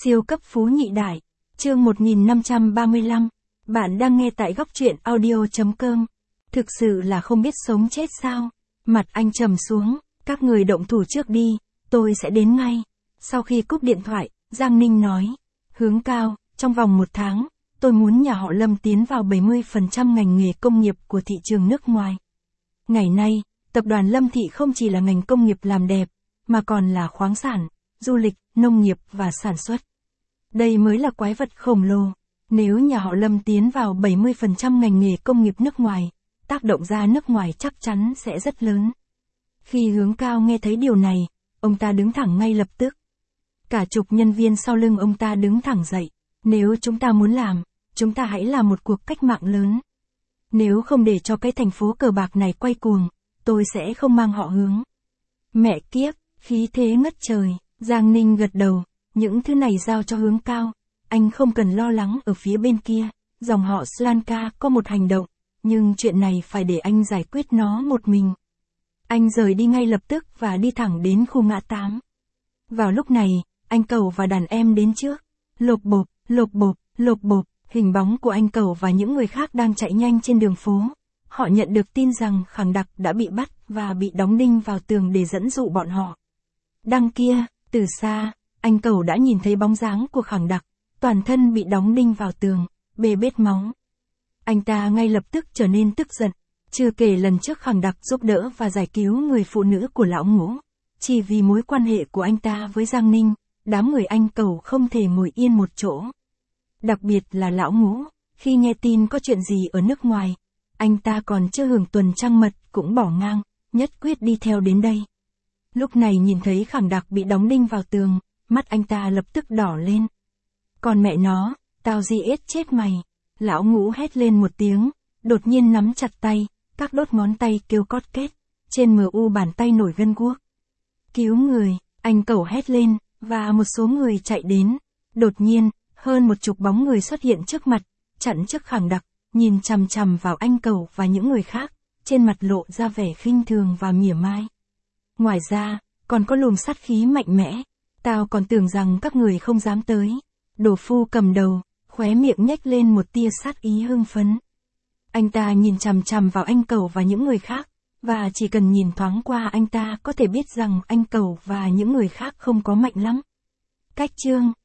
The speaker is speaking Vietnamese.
Siêu cấp phú nhị đại. Chương 1535. Bạn đang nghe tại góc truyện audio.com. Thực sự là không biết sống chết sao? Mặt anh trầm xuống, các người động thủ trước đi, tôi sẽ đến ngay. Sau khi cúp điện thoại, Giang Ninh nói. Hướng Cao, trong vòng 1 tháng, tôi muốn nhà họ Lâm tiến vào 70% ngành nghề công nghiệp của thị trường nước ngoài. Ngày nay, tập đoàn Lâm Thị không chỉ là ngành công nghiệp làm đẹp, mà còn là khoáng sản, du lịch, nông nghiệp và sản xuất. Đây mới là quái vật khổng lồ. Nếu nhà họ Lâm tiến vào 70% ngành nghề công nghiệp nước ngoài, tác động ra nước ngoài chắc chắn sẽ rất lớn. Khi Hướng Cao nghe thấy điều này, ông ta đứng thẳng ngay lập tức. Cả chục nhân viên sau lưng ông ta đứng thẳng dậy. Nếu chúng ta muốn làm, chúng ta hãy làm một cuộc cách mạng lớn. Nếu không để cho cái thành phố cờ bạc này quay cuồng, tôi sẽ không mang họ Hướng. Mẹ kiếp, khí thế ngất trời. Giang Ninh gật đầu, những thứ này giao cho Hướng Cao. Anh không cần lo lắng ở phía bên kia, dòng họ Slanka có một hành động, nhưng chuyện này phải để anh giải quyết nó một mình. Anh rời đi ngay lập tức và đi thẳng đến khu ngã 8. Vào lúc này, anh Cầu và đàn em đến trước. Lộp bộp, lộp bộp, lộp bộp, hình bóng của anh Cầu và những người khác đang chạy nhanh trên đường phố. Họ nhận được tin rằng Khẳng Đặc đã bị bắt và bị đóng đinh vào tường để dẫn dụ bọn họ. Đằng kia, từ xa, anh Cầu đã nhìn thấy bóng dáng của Khẳng Đặc, toàn thân bị đóng đinh vào tường, bê bết máu. Anh ta ngay lập tức trở nên tức giận, chưa kể lần trước Khẳng Đặc giúp đỡ và giải cứu người phụ nữ của lão Ngũ. Chỉ vì mối quan hệ của anh ta với Giang Ninh, đám người anh Cầu không thể ngồi yên một chỗ. Đặc biệt là lão Ngũ, khi nghe tin có chuyện gì ở nước ngoài, anh ta còn chưa hưởng tuần trăng mật cũng bỏ ngang, nhất quyết đi theo đến đây. Lúc này nhìn thấy Khẳng Đặc bị đóng đinh vào tường, mắt anh ta lập tức đỏ lên. Còn mẹ nó, tao giết chết mày. Lão Ngũ hét lên một tiếng, đột nhiên nắm chặt tay, các đốt ngón tay kêu cót két, trên MU bàn tay nổi gân guốc. Cứu người, anh Cầu hét lên, và một số người chạy đến. Đột nhiên, hơn 10 bóng người xuất hiện trước mặt, chặn trước Khẳng Đặc, nhìn chằm chằm vào anh Cầu và những người khác, trên mặt lộ ra vẻ khinh thường và mỉa mai. Ngoài ra, còn có luồng sát khí mạnh mẽ. Tao còn tưởng rằng các người không dám tới. Đồ Phu cầm đầu, khóe miệng nhếch lên một tia sát ý hưng phấn. Anh ta nhìn chằm chằm vào anh Cầu và những người khác, và chỉ cần nhìn thoáng qua anh ta có thể biết rằng anh Cầu và những người khác không có mạnh lắm. Cách chương